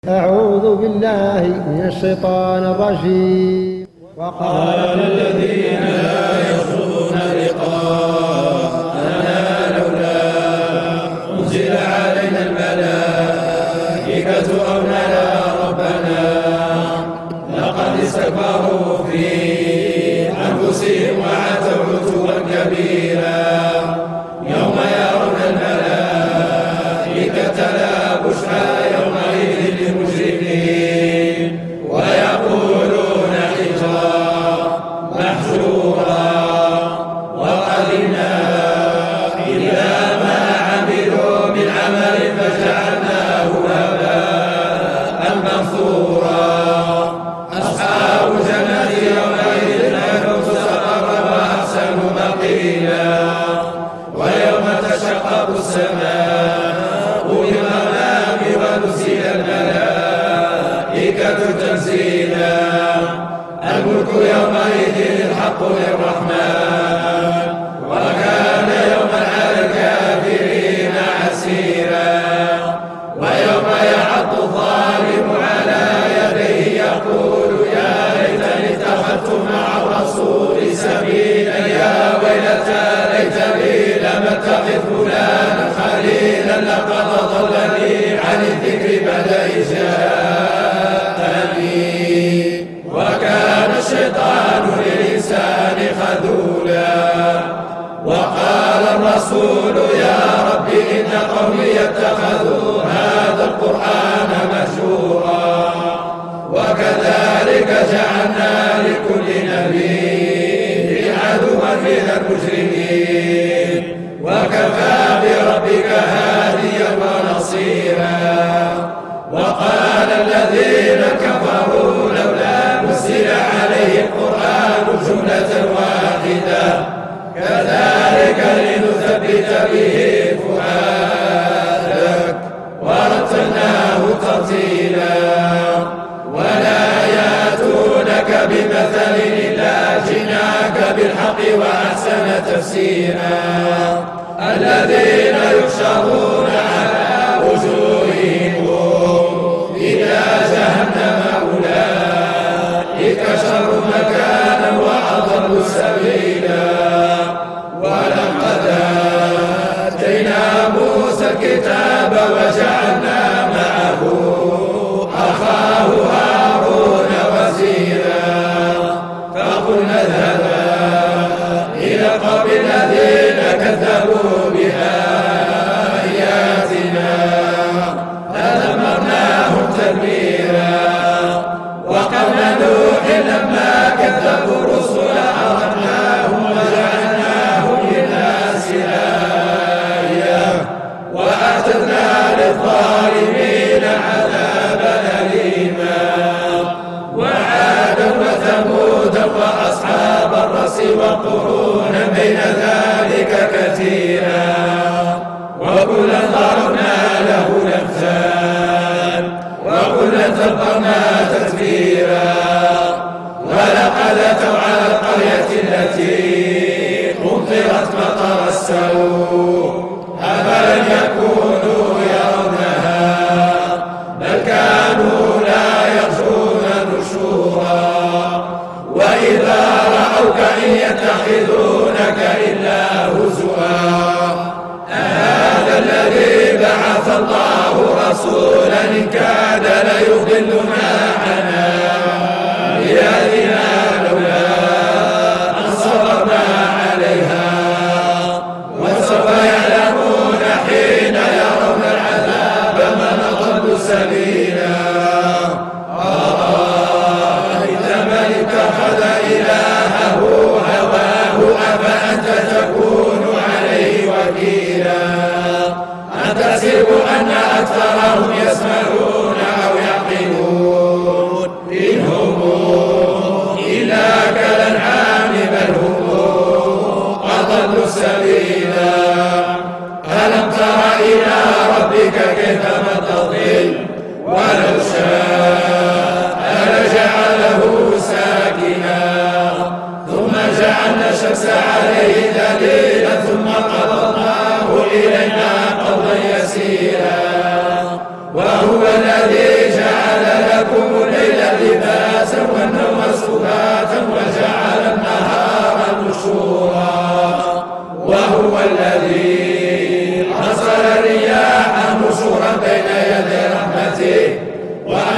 أعوذ بالله من الشيطان الرجيم. وقال الذين لا يرجون لقاءنا لولا أنزل علينا الملائكة أو نرى ربنا لقد استكبروا في أنفسهم وعتوا عتوا كبيرا يوم يرون الملائكة لا بشرى يومئذ للمجرمين ويقولون حجرا محجورا وقدمنا إلى ما عملوا من عمل فجعلناه هباء منثورا أصحاب الجنة يومئذ خير مستقرا وأحسن مقيلا ويوم تشقق السماء بالغمام ونزل الملائكة تنزيلا الملك يومئذ الحق للرحمن وكان يوما على الكافرين عسيرا ويوم يعض الظالم على يديه يقول يا ليتني اتخذت مع الرسول سبيلا يا ويلتى ليتني لم اتخذ فلانا خليلا لقد ضلني عن الذكر بعد إذ جاءني وكان الشيطان للإنسان خذولا وقال الرسول يا رب إن قومي اتخذوا هذا القرآن مهجورا وكذلك جعلنا لكل نبي عدوا من المجرمين وكفى بربك هاديا ونصيرا وقال الذين كفروا لولا نزل عليه القرآن جملة واحدة كذلك لنثبت به فؤادك ورتلناه ترتيلا ولا ياتونك بمثل إلا جئناك بالحق وأحسن تفسيرا الذين يحشرون على وجوههم إلى جهنم أولئك شر مكانا وأضل سبيلا ولقد آتينا موسى الكتاب وجعلنا معه أخاه هارون وزيرا فقلنا اذهبا إلى القوم الذين كذبوا بآياتنا فدمرناهم تدميرا وقوم نوح لما كذبوا الرسل أغرقناهم وجعلناهم للناس آية وأعتدنا للظالمين عذابا أليما وعادا وثمودا وأصحاب الرس وقرونا بين ذلك كثيرا وكلا ضربنا له الأمثال وكلا تبرنا تتبيرا ولقد أتوا على القرية التي أمطرت مطر السوء أفلم يكونوا يرونها بل كانوا لا يرجون نشورا وإذا رأوك إن يتخذونك إلا هزوا هذا الذي بعث الله رسولا إن كاد ليضلنا عن آياتنا لولا أن صبرنا عليها وسوف يعلمون حين يرون العذاب من أضل سبيلا أرأيت من اتخذ إلهه هواه أفأنت تكون عليه وكيلا أتحسب أن أكثرهم يسمعون أو يعقلون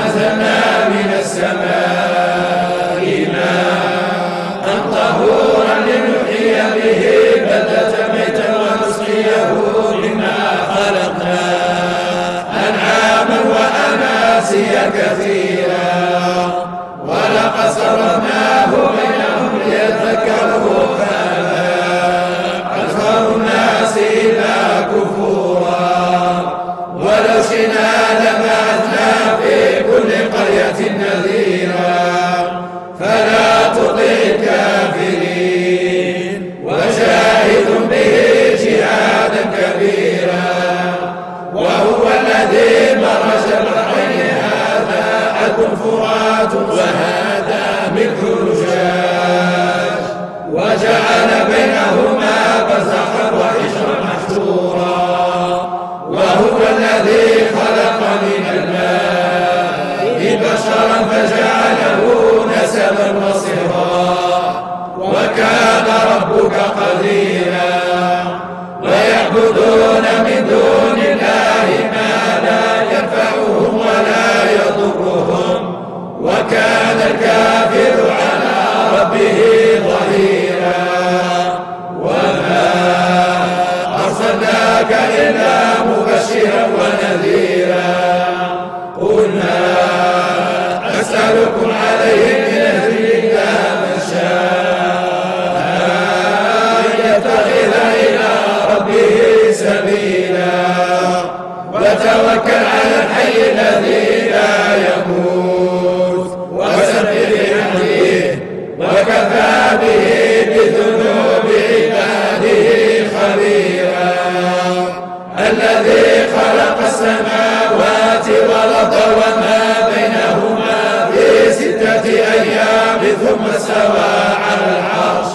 أنزلنا من السماء ماء طهورا لنحيي به بلدة ميتا ونسقيه مما خلقنا أنعاما وأناسيا كثيرا ولقد صرفناه بينهم ليذكروا فأبى أكثر الناس إلا كفورا ولو شئنا لبعثنا في كل قرية نذيرا فلا تطع الكافرين وجاهد به جهادا كبيرا وهو الذي مرج البحرين هذا عذب فرات وهذا ملح أجاج وجعل بينهما برزخا وحجرا محجورا وهو الذي خلق من الماء بشرا فجعله نسبا وصهرا وكان ربك قديرا ويعبدون من دون الله ما لا ينفعهم ولا يضرهم وكان الكافر على ربه ظهيرا وما أرسلناك إلا مبشرا ونذيرا قل ما أسألكم عليه من أجر الله من شاء يتخذ إلى ربه سبيلا وتوكل على الحي الذي لا يموت وسبح بحمده وكفى به بذنوب عباده خبيرا الذي خلق السماوات والأرض وما بينهما في 6 أيام ثم استوى على العرش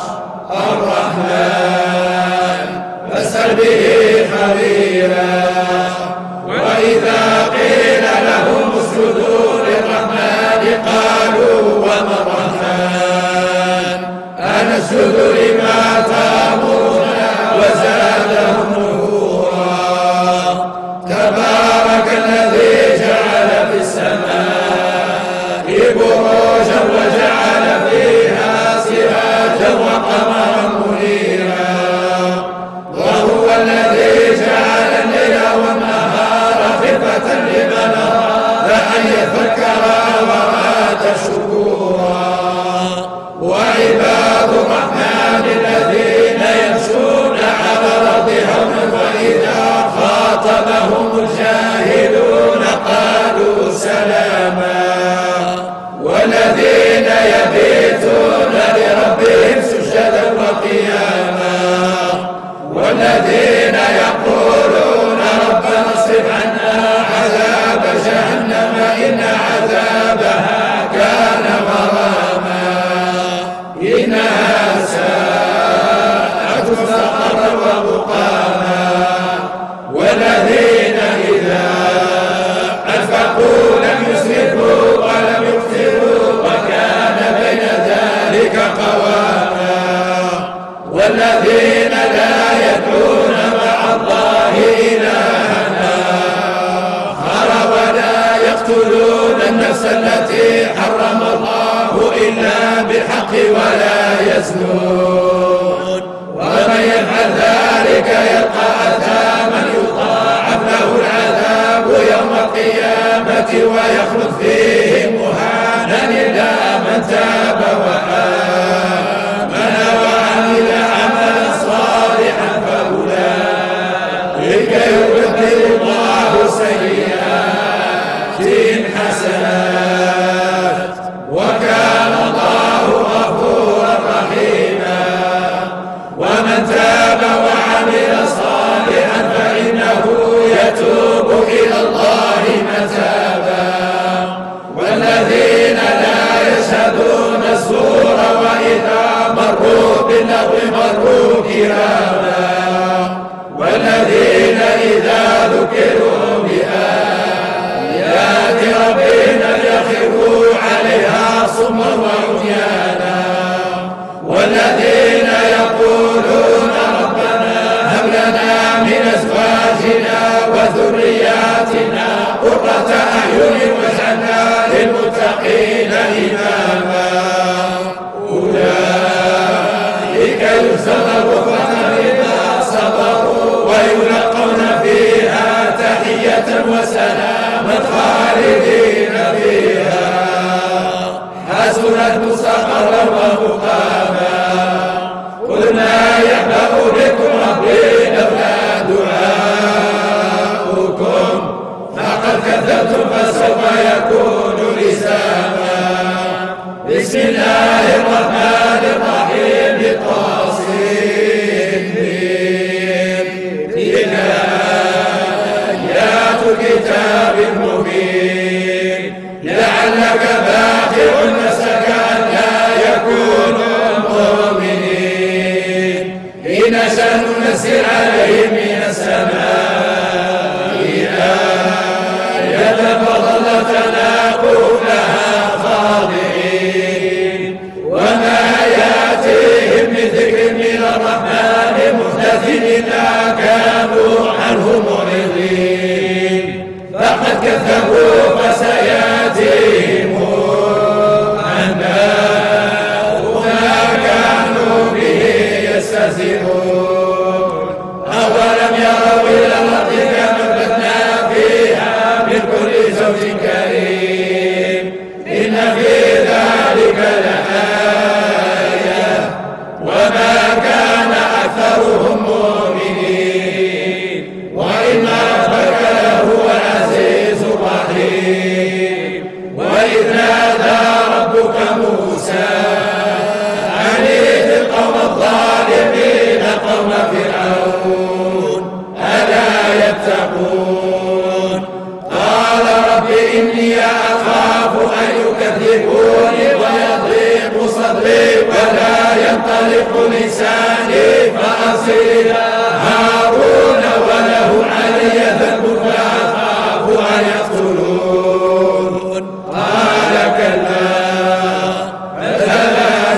الرحمن فاسأل به خبيرا وإذا قيل لهم اسجدوا للرحمن قالوا وما الرحمن أنسجد لما تأمرنا وزادهم نفورا تبارك الذي جعل في السماء بروجا وجعل فيها سراجا وقمرا منيرا وهو الذي جعل الليل والنهار خلفة لمن أراد أن يذكر وأراد شكورا وعباد الرحمن الذين يمشون على الأرض هونا وإذا خاطبهم الجاهلون قالوا سلاما والذين يبيتون لربهم سجدا وقياما والذين يقولون ربنا اصرف عنا عذاب جهنم إن عذابها كان غراما إنها ساءت مستقرا ومقاما والذين إذا أنفقوا لم يسرفوا ولم يقتروا وكان بين ذلك قواما والذين لا يدعون مع الله إلها آخر ولا يقتلون النفس التي حرم الله إلا بالحق ولا يزنون ومن يفعل ذلك يلقى أثاما يضاعف له العذاب يوم القيامة ويخلد فيه مهانا إلا من تاب وآمن وعمل عملا صالحا فأولئك يبدل الله سيئات حسنات وكان الله غفورا رحيما ومن تاب وعمل صالحا فإنه يتوب إلى الله متابا والذين لا يشهدون الزور وإذا مروا باللغو مروا كراما والذين إذا ذكروا بآيات ربهم تحية وسلاما خالدين فيها حسنت مستقرا ومقاما قلنا يعبأ بكم ربي لولا دعاؤكم فقد كذبتم فسوف يكون لزاما بسم الله الرحمن الرحيم طاسين تلك آيات الكتاب المبين لعلك باخع نفسك ألا يكونوا مؤمنين إن نشأ ننزل عليهم من السماء آية فظلت تناقض لها خاضعين وما يأتيهم من ذكر من الرحمن محدث إلا كانوا عنه معرضين فقد كذبوا فسيأتيهم أنباء ما كانوا به يستهزئون أولم يروا إلى الأرض كم أنبتنا فيها من كل زوج كريم إن في ذلك لآية وما كان أكثرهم مؤمنين وإن ربك لهو العزيز الرحيم وإذ نادى ربك موسى أن ائت القوم الظالمين قوم فرعون ألا يتقون قال رب إني أخاف أن يكذبوني ويضيق صدري ولا ينطلق لساني فأصل هارون وله علي ذنب فأخاف أن يقتلون قال كلا فاذهبا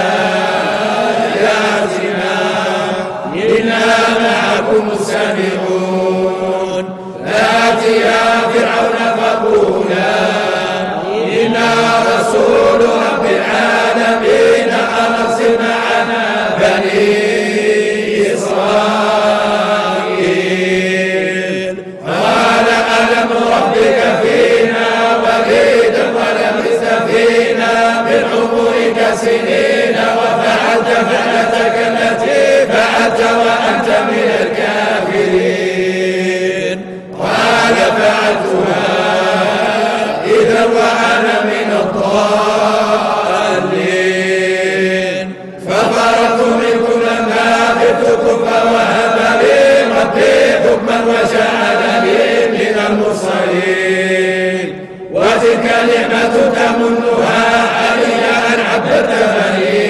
بآياتنا إنا معكم مستمعون فأتيا فرعون فقولا إنا رسول رب العالمين أن أرسل معنا بني إسرائيل قال ألم ربك فينا وليدا ولبثت فينا من عمرك سنين وفعلت فعلتك التي فعلت وأنت من الكافرين قال فعلتها إذا وأنا من الضالين ففررت منكم لما خفتكم فوهب لي ربي حكما وجعلني من المرسلين وتلك نعمة تمنها علي أن عبدت بني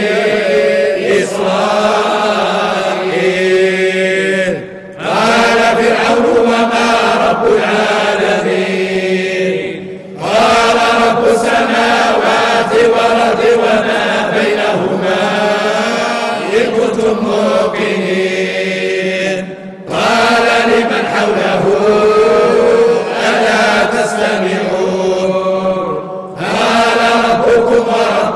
إسرائيل قال فرعون وما رب العالمين قال رب السماوات والأرض وما بينهما إن كنتم موقنين قال لمن حوله ألا تستمعون قال ربكم ورب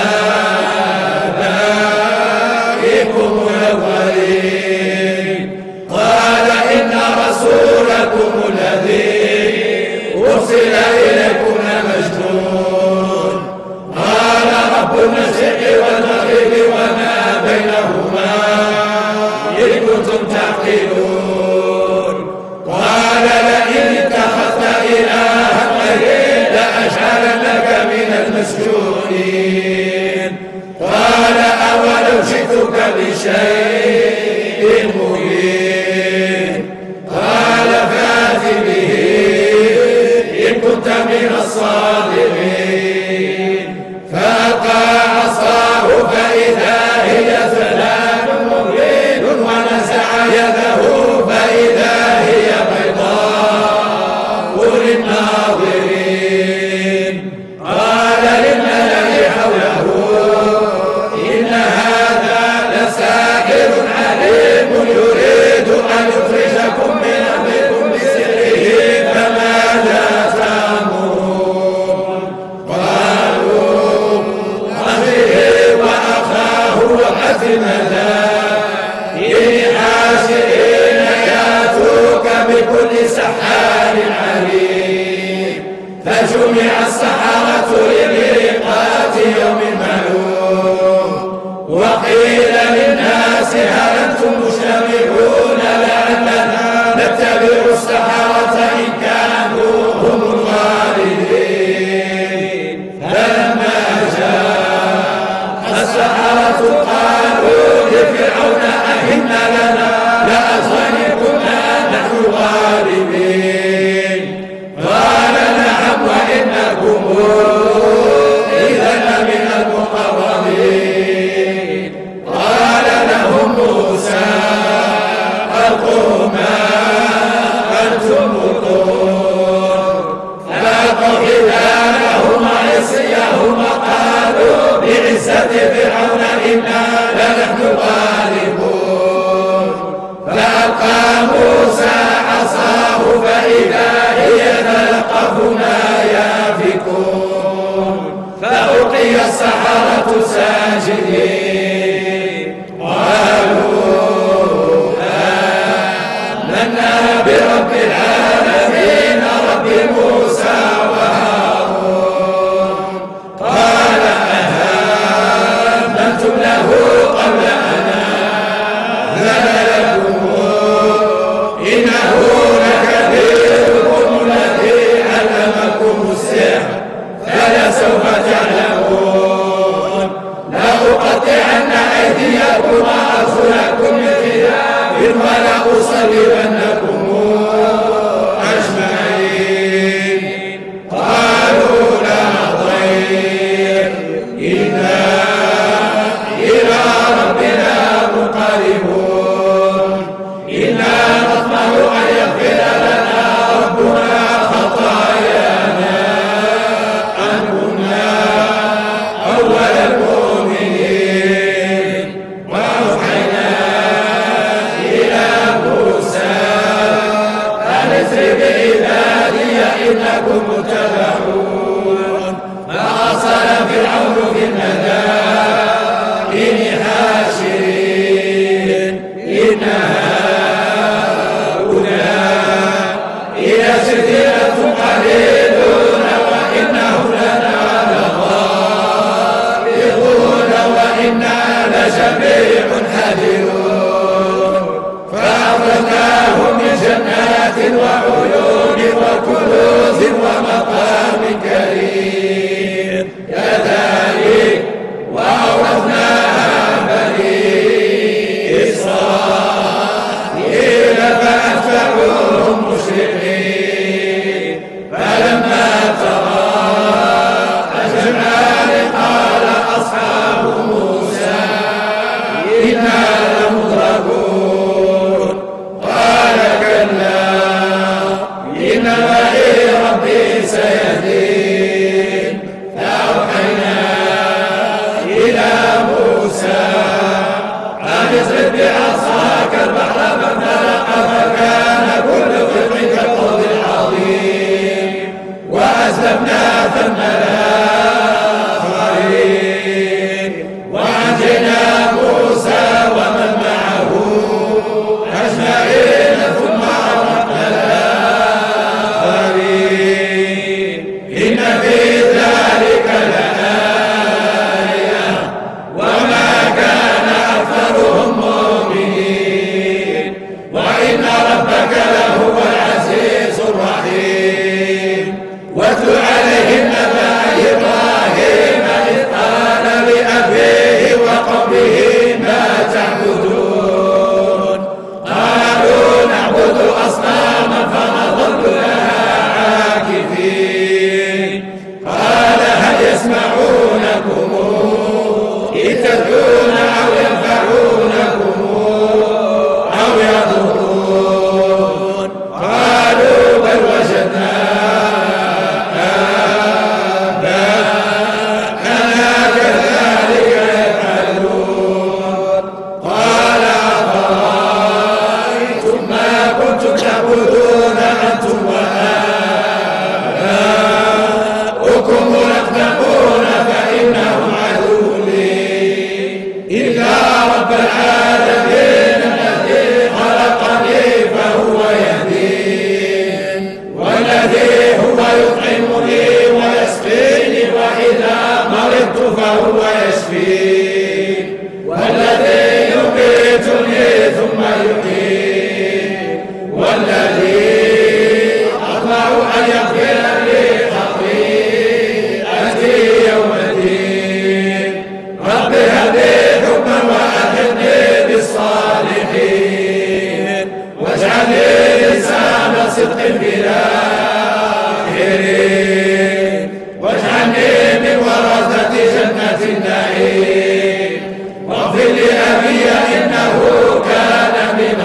آبائكم الأولين قال إن رسولكم الذي أرسل إليكم لمجنون قال رب المشرق والمغرب وما بينهما إن كنتم تعقلون قال لئن اتخذت إلها غيري لأجعلنك من المسجونين قال أولو جئتك بشيء مبين قال فات به إن كنت من الصادقين فألقى عصاه فإذا هي ثعبان مبين ونزع يده فإذا هي بيضاء للناظرين قال للملأ حوله إن هذا لساحر عليم يريد أن يخرجكم من أرضكم بسحره فماذا تأمرون قالوا أخيه وأخاه وابعث المدائن حاشرين يأتوك بكل سحار السحرة لميقات يوم معلوم. وقيل للناس هل أنتم مجتمعون لعلنا نتبع السحرة إن كانوا هم الغالبين. فلما جاء السحرة قالوا لفرعون أئن لنا لأجرا إن كنا نحن الغالبين. قال نعم وإنكم إذا لمن المقربين. قال لهم موسى ألقوا ما أنتم ملقون. فألقوا حبالهم وعصيهم وقالوا بعزة فرعون إنا لنحن الغالبون. فألقى موسى عصاه فإذا هي تلقف ما يافكون. فألقي السحرة ساجدين قالوا آمنا برب العالمين رب موسى وهارون. قال آمنتم له قبل أن آذن لكم إنه لكبيركم الذي علمكم السحر فلسوف تعلمون. لأقطعن أيديكم وأرجلكم من خلاف ولأصلبنكم أجمعين. قالوا لا ضير إنا إلى ربنا منقلبون. إنا نطمع أن يغفر لنا ربنا خطايانا أن كنا أول المؤمنين. وأوحينا إلى موسى أن اسر بعبادي إنكم متبعون. فأرسل فرعون في المدائن حاشرين إن هؤلاء لشرذمة قليلون وإنهم لنا لغائظون وإنا لجميع حاذرون. فأخرجناهم من جنات وعيون وكنوز ومقام كريم. كذلك وأورثناها بني إسرائيل فأتبعوهم مشرقين. فلما تراءى الجمعان قال أصحاب موسى إنا لمدركون. قال كلا إن معي ربي سيهدين. فأوحينا إلى موسى أن اضرب بعصاك البحر فانفلق فكان كل فرق كالطود العظيم. وأزلفنا ثم الآخرين وأنجينا موسى ومن معه أجمعين ثم أغرقنا الآخرين. إن في ذلك لآية وما كان أكثرهم مؤمنين وإن ربك لهو العزيز الرحيم. واتل عليهم نبأ إبراهيم إذ قال لأبيه وقومه ما تعبدون. قالوا نعبد أصناما فنظل لها عاكفين. قال هل يسمعونكم إذ تدعون أو ينفعونكم أو يضرون؟ قالوا بل وجدنا آباءنا كذلك يفعلون. قال أفرأيتم ما كنتم تعبدون أنتم وآباؤكم الأقدمون فإنهم عدو لي واجعلني من ورثة جنة النعيم واغفر لأبي إنه كان من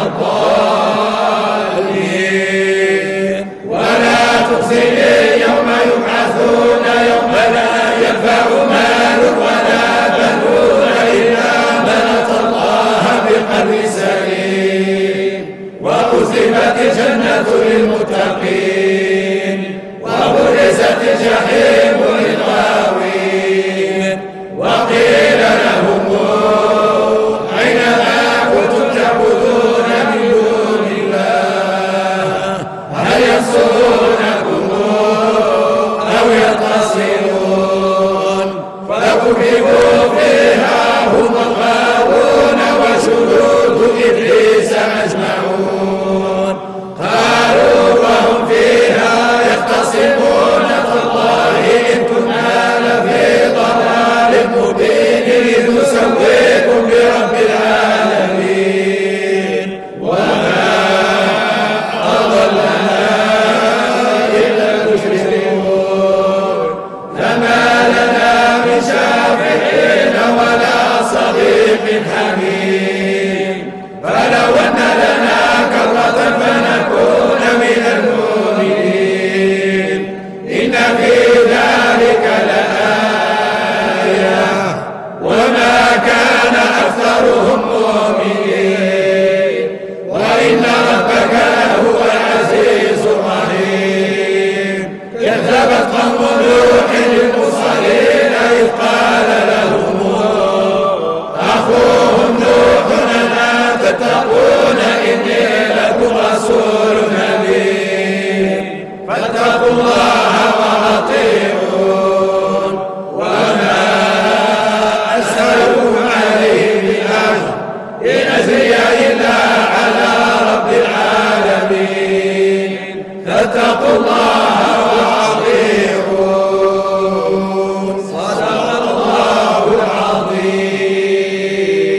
الضالين ولا تخزني يوم يبعثون يوم لا ينفع مال ولا بنون إلا من أتى الله بقلب سليم وأزلفت الجنة للمتقين وبرزت الجحيم للغاوين وقيل لهم أين ما كنتم تعبدون من دون الله هل ينصرونكم أو ينتصرون فكبكبوا فيها هم الغاوون وجنود إبليس أجمعون قالوا وهم فيها يختصمون تالله إن كنا لفي ضلال مبين إذ نسويكم برب العالمين وما أضلنا إلا المشركون فما لنا من شافعين ولا صديق حميم فلو أن لنا كرة فنكون من المؤمنين إن في ذلك لآية وما كان أكثرهم مؤمنين وإن ربك لهو العزيز الرحيم كذبت قوم نوح المرسلين إذ قال لهم أخوهم نوح ألا تتقون إني لكم رسول أمين فاتقوا الله وأطيعون وما أسألكم عليه من أجر إن أجري إلا على رب العالمين فاتقوا الله